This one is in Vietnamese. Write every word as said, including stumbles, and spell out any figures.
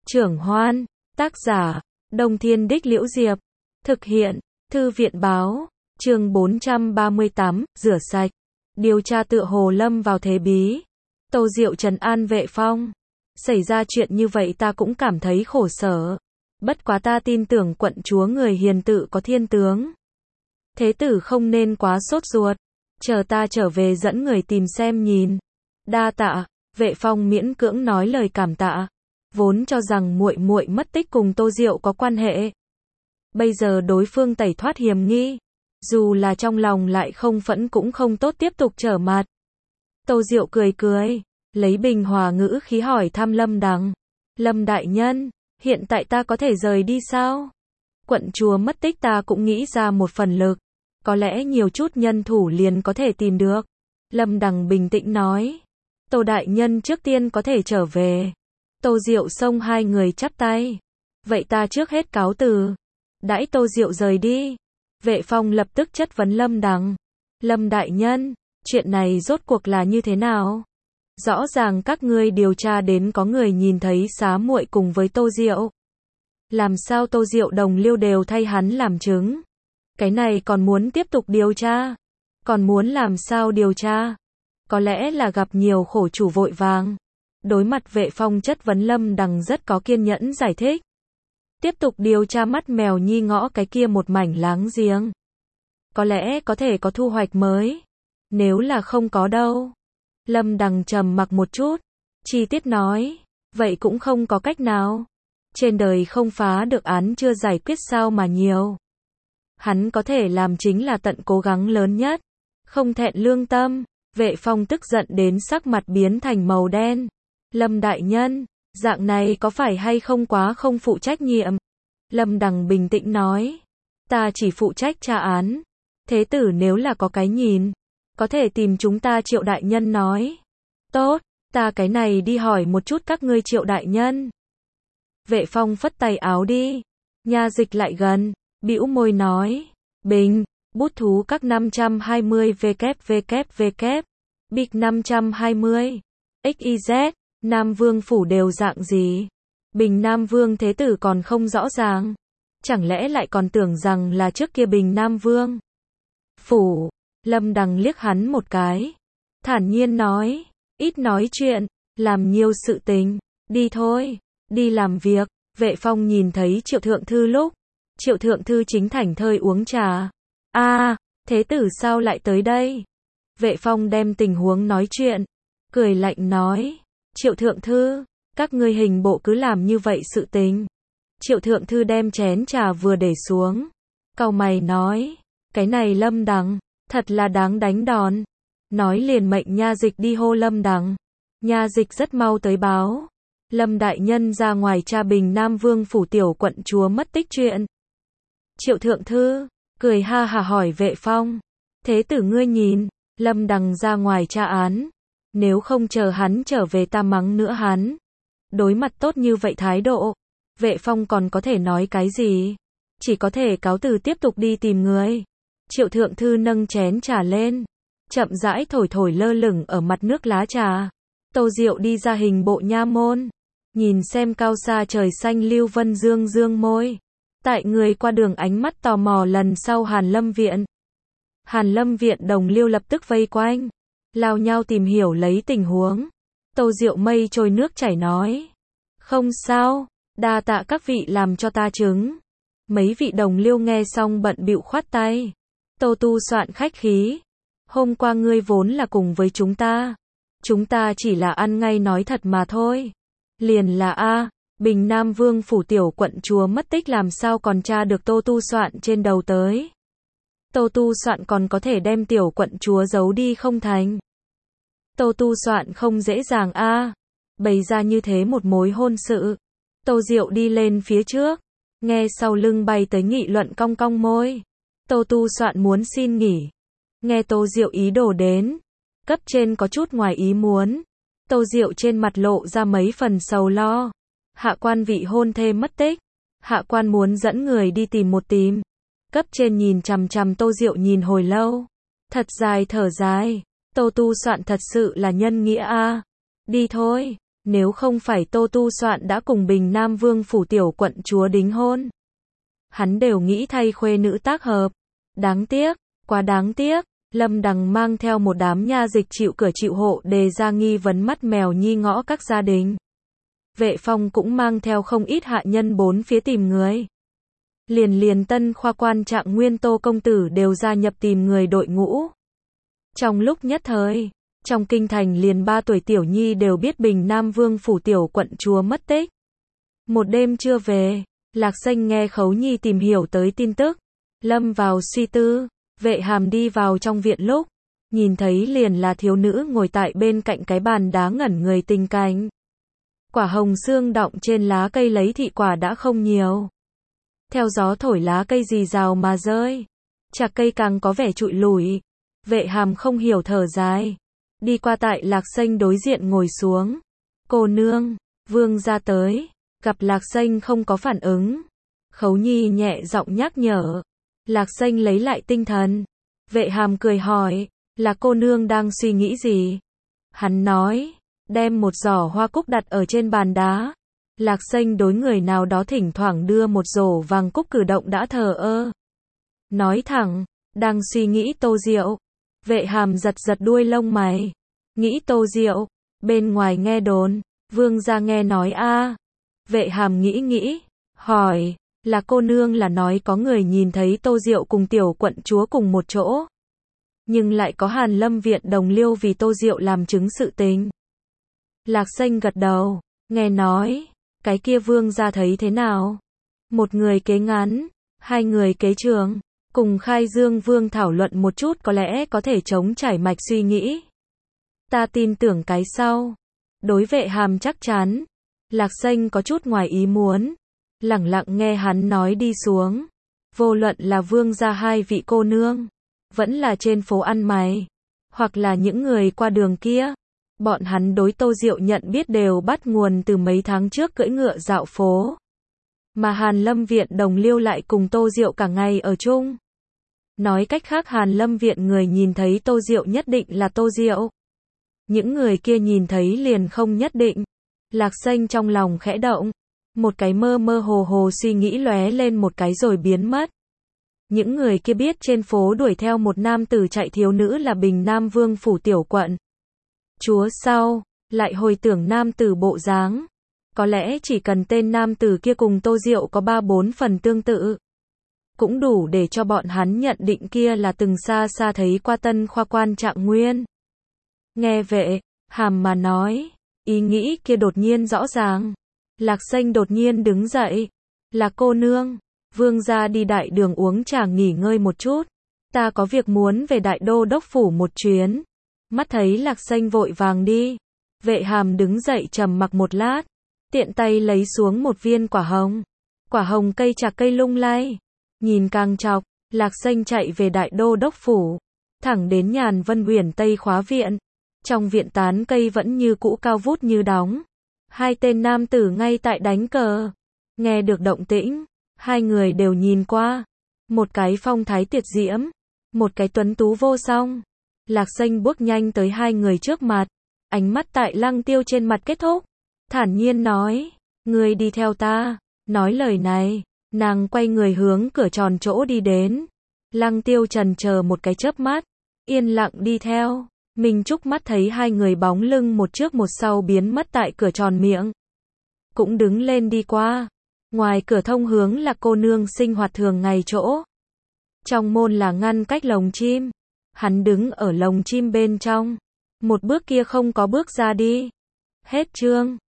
Trưởng Hoan, tác giả, Đông Thiên Đích Liễu Diệp, thực hiện, Thư viện báo, chương bốn trăm ba mươi tám, rửa sạch, điều tra tựa hồ lâm vào thế bí. Tô Diệu trấn an Vệ Phong, xảy ra chuyện như vậy ta cũng cảm thấy khổ sở. Bất quá ta tin tưởng quận chúa người hiền tự có thiên tướng. Thế tử không nên quá sốt ruột, chờ ta trở về dẫn người tìm xem nhìn. Đa tạ, Vệ Phong miễn cưỡng nói lời cảm tạ, vốn cho rằng muội muội mất tích cùng Tô Diệu có quan hệ. Bây giờ đối phương tẩy thoát hiểm nghi, dù là trong lòng lại không phẫn cũng không tốt tiếp tục trở mặt. Tô Diệu cười cười, lấy bình hòa ngữ khí hỏi thăm Lâm Đằng. Lâm đại nhân, hiện tại ta có thể rời đi sao? Quận chúa mất tích ta cũng nghĩ ra một phần lực, có lẽ nhiều chút nhân thủ liền có thể tìm được. Lâm Đằng bình tĩnh nói. Tô đại nhân trước tiên có thể trở về. Tô Diệu xông hai người chắp tay. Vậy ta trước hết cáo từ. Đãi Tô Diệu rời đi, Vệ Phong lập tức chất vấn Lâm Đằng. Lâm đại nhân, chuyện này rốt cuộc là như thế nào? Rõ ràng các ngươi điều tra đến có người nhìn thấy xá muội cùng với Tô Diệu. Làm sao Tô Diệu đồng liêu đều thay hắn làm chứng? Cái này còn muốn tiếp tục điều tra? Còn muốn làm sao điều tra? Có lẽ là gặp nhiều khổ chủ vội vàng. Đối mặt Vệ Phong chất vấn, Lâm Đằng rất có kiên nhẫn giải thích. Tiếp tục điều tra mắt mèo nhi ngõ cái kia một mảnh láng giềng. Có lẽ có thể có thu hoạch mới. Nếu là không có đâu. Lâm Đằng trầm mặc một chút, chi tiết nói. Vậy cũng không có cách nào. Trên đời không phá được án chưa giải quyết sao mà nhiều. Hắn có thể làm chính là tận cố gắng lớn nhất. Không thẹn lương tâm. Vệ Phong tức giận đến sắc mặt biến thành màu đen. Lâm đại nhân, dạng này có phải hay không quá không phụ trách nhiệm? Lâm Đằng bình tĩnh nói. Ta chỉ phụ trách tra án. Thế tử nếu là có cái nhìn, có thể tìm chúng ta. Triệu đại nhân nói. Tốt, ta cái này đi hỏi một chút các ngươi Triệu đại nhân. Vệ Phong phất tay áo đi. Nha dịch lại gần, bĩu môi nói. Bình, bút thú các năm trăm hai mươi vê kép vê kép vê kép, bịch năm trăm hai mươi, ích i dét, Nam Vương phủ đều dạng gì? Bình Nam Vương thế tử còn không rõ ràng. Chẳng lẽ lại còn tưởng rằng là trước kia Bình Nam Vương phủ? Lâm Đằng liếc hắn một cái, thản nhiên nói. Ít nói chuyện, làm nhiều sự tình. Đi thôi, đi làm việc. Vệ Phong nhìn thấy Triệu Thượng Thư lúc, Triệu Thượng Thư chính thảnh thơi uống trà. A, à, thế tử sao lại tới đây? Vệ Phong đem tình huống nói chuyện, cười lạnh nói. Triệu Thượng Thư, các ngươi hình bộ cứ làm như vậy sự tình. Triệu Thượng Thư đem chén trà vừa để xuống, cau mày nói. Cái này Lâm Đằng, thật là đáng đánh đòn. Nói liền mệnh nha dịch đi hô Lâm Đằng. Nha dịch rất mau tới báo. Lâm đại nhân ra ngoài tra Bình Nam Vương phủ tiểu quận chúa mất tích chuyện. Triệu Thượng Thư cười ha hả hỏi Vệ Phong. Thế tử ngươi nhìn, Lâm Đằng ra ngoài tra án. Nếu không chờ hắn trở về ta mắng nữa hắn. Đối mặt tốt như vậy thái độ, Vệ Phong còn có thể nói cái gì? Chỉ có thể cáo từ tiếp tục đi tìm người. Triệu Thượng Thư nâng chén trà lên, chậm rãi thổi thổi lơ lửng ở mặt nước lá trà. Tô Diệu đi ra hình bộ nha môn, nhìn xem cao xa trời xanh Lưu Vân dương dương môi. Tại người qua đường ánh mắt tò mò lần sau Hàn Lâm viện. Hàn Lâm viện đồng liêu lập tức vây quanh, lao nhau tìm hiểu lấy tình huống. Tô Diệu mây trôi nước chảy nói. Không sao, đa tạ các vị làm cho ta chứng. Mấy vị đồng liêu nghe xong bận bịu khoát tay. Tô Tu soạn khách khí. Hôm qua ngươi vốn là cùng với chúng ta. Chúng ta chỉ là ăn ngay nói thật mà thôi. Liền là a, Bình Nam Vương phủ tiểu quận chúa mất tích làm sao còn tra được Tô Tu soạn trên đầu tới. Tô Tu soạn còn có thể đem tiểu quận chúa giấu đi không thành. Tô Tu soạn không dễ dàng a, à. Bày ra như thế một mối hôn sự. Tô Diệu đi lên phía trước, nghe sau lưng bay tới nghị luận cong cong môi. Tô Tu soạn muốn xin nghỉ. Nghe Tô Diệu ý đồ đến, cấp trên có chút ngoài ý muốn. Tô Diệu trên mặt lộ ra mấy phần sầu lo. Hạ quan vị hôn thê mất tích. Hạ quan muốn dẫn người đi tìm một tìm. Cấp trên nhìn chằm chằm Tô Diệu nhìn hồi lâu. Thật dài thở dài. Tô Tu soạn thật sự là nhân nghĩa a. Đi thôi, Nếu không phải Tô Tu Soạn đã cùng Bình Nam Vương phủ tiểu quận chúa đính hôn, hắn đều nghĩ thay khuê nữ tác hợp. Đáng tiếc, quá đáng tiếc. Lâm Đằng mang theo một đám nha dịch chịu cửa chịu hộ đề ra nghi vấn mắt mèo nhi ngõ các gia đình. Vệ Phong cũng mang theo không ít hạ nhân bốn phía tìm người. Liền liền Tân Khoa Quan Trạng Nguyên Tô công tử đều gia nhập tìm người đội ngũ. Trong lúc nhất thời, trong kinh thành liền ba tuổi tiểu nhi đều biết Bình Nam Vương phủ tiểu quận chúa mất tích. Một đêm chưa về, Lạc Xanh nghe Khấu Nhi tìm hiểu tới tin tức, lâm vào suy tư. Vệ Hàm đi vào trong viện lúc, nhìn thấy liền là thiếu nữ ngồi tại bên cạnh cái bàn đá ngẩn người tình cảnh. Quả hồng xương đọng trên lá cây lấy thị quả đã không nhiều. Theo gió thổi lá cây rì rào mà rơi, chạc cây càng có vẻ trụi lủi. Vệ Hàm không hiểu thở dài, đi qua tại Lạc Xanh đối diện ngồi xuống. Cô nương, Vương gia tới. Gặp Lạc Xanh không có phản ứng, Khấu Nhi nhẹ giọng nhắc nhở. Lạc Xanh lấy lại tinh thần. Vệ Hàm cười hỏi, là cô nương đang suy nghĩ gì? Hắn nói, đem một giỏ hoa cúc đặt ở trên bàn đá. Lạc Xanh đối người nào đó thỉnh thoảng đưa một rổ vàng cúc cử động đã thờ ơ. Nói thẳng, đang suy nghĩ Tô Diệu. Vệ Hàm giật giật đuôi lông mày. Nghĩ Tô Diệu, bên ngoài nghe đồn, Vương gia nghe nói a. Vệ Hàm nghĩ nghĩ, hỏi, là cô nương là nói có người nhìn thấy Tô Diệu cùng tiểu quận chúa cùng một chỗ, nhưng lại có Hàn Lâm viện đồng liêu vì Tô Diệu làm chứng sự tình. Lạc Xanh gật đầu, nghe nói, cái kia Vương gia thấy thế nào? Một người kế ngắn, hai người kế trường, cùng Khai Dương Vương thảo luận một chút có lẽ có thể chống trải mạch suy nghĩ. Ta tin tưởng cái sau. Đối Vệ Hàm chắc chắn. Lạc Xanh có chút ngoài ý muốn, lẳng lặng nghe hắn nói đi xuống. Vô luận là Vương gia hai vị cô nương, vẫn là trên phố ăn mày, hoặc là những người qua đường kia, bọn hắn đối Tô Diệu nhận biết đều bắt nguồn từ mấy tháng trước cưỡi ngựa dạo phố. Mà Hàn Lâm viện đồng liêu lại cùng Tô Diệu cả ngày ở chung. Nói cách khác Hàn Lâm viện người nhìn thấy Tô Diệu nhất định là Tô Diệu. Những người kia nhìn thấy liền không nhất định. Lạc Xanh trong lòng khẽ động, một cái mơ mơ hồ hồ suy nghĩ lóe lên một cái rồi biến mất. Những người kia biết trên phố đuổi theo một nam tử chạy thiếu nữ là Bình Nam Vương phủ tiểu quận chúa sau, lại hồi tưởng nam tử bộ dáng. Có lẽ chỉ cần tên nam tử kia cùng Tô Diệu có ba bốn phần tương tự, cũng đủ để cho bọn hắn nhận định kia là từng xa xa thấy qua Tân Khoa Quan Trạng Nguyên. Nghe Vệ Hàm mà nói, ý nghĩ kia đột nhiên rõ ràng. Lạc Xanh đột nhiên đứng dậy. Là cô nương, Vương gia đi đại đường uống trà nghỉ ngơi một chút. Ta có việc muốn về đại đô đốc phủ một chuyến. Mắt thấy Lạc Xanh vội vàng đi. Vệ Hàm đứng dậy trầm mặc một lát, tiện tay lấy xuống một viên quả hồng. Quả hồng cây chạc cây lung lay. Nhìn càng chọc, Lạc Xanh chạy về đại đô đốc phủ, thẳng đến Nhàn Vân Uyển Tây khóa viện. Trong viện tán cây vẫn như cũ cao vút như đóng. Hai tên nam tử ngay tại đánh cờ. Nghe được động tĩnh, hai người đều nhìn qua. Một cái phong thái tuyệt diễm, một cái tuấn tú vô song. Lạc Xanh bước nhanh tới hai người trước mặt, ánh mắt tại Lăng Tiêu trên mặt kết thúc, thản nhiên nói, ngươi đi theo ta. Nói lời này, nàng quay người hướng cửa tròn chỗ đi đến. Lăng Tiêu chần chờ một cái chớp mắt, yên lặng đi theo. Minh Trúc mắt thấy hai người bóng lưng một trước một sau biến mất tại cửa tròn miệng, cũng đứng lên đi qua. Ngoài cửa thông hướng là cô nương sinh hoạt thường ngày chỗ. Trong môn là ngăn cách lồng chim. Hắn đứng ở lồng chim bên trong, một bước kia không có bước ra đi. Hết chương.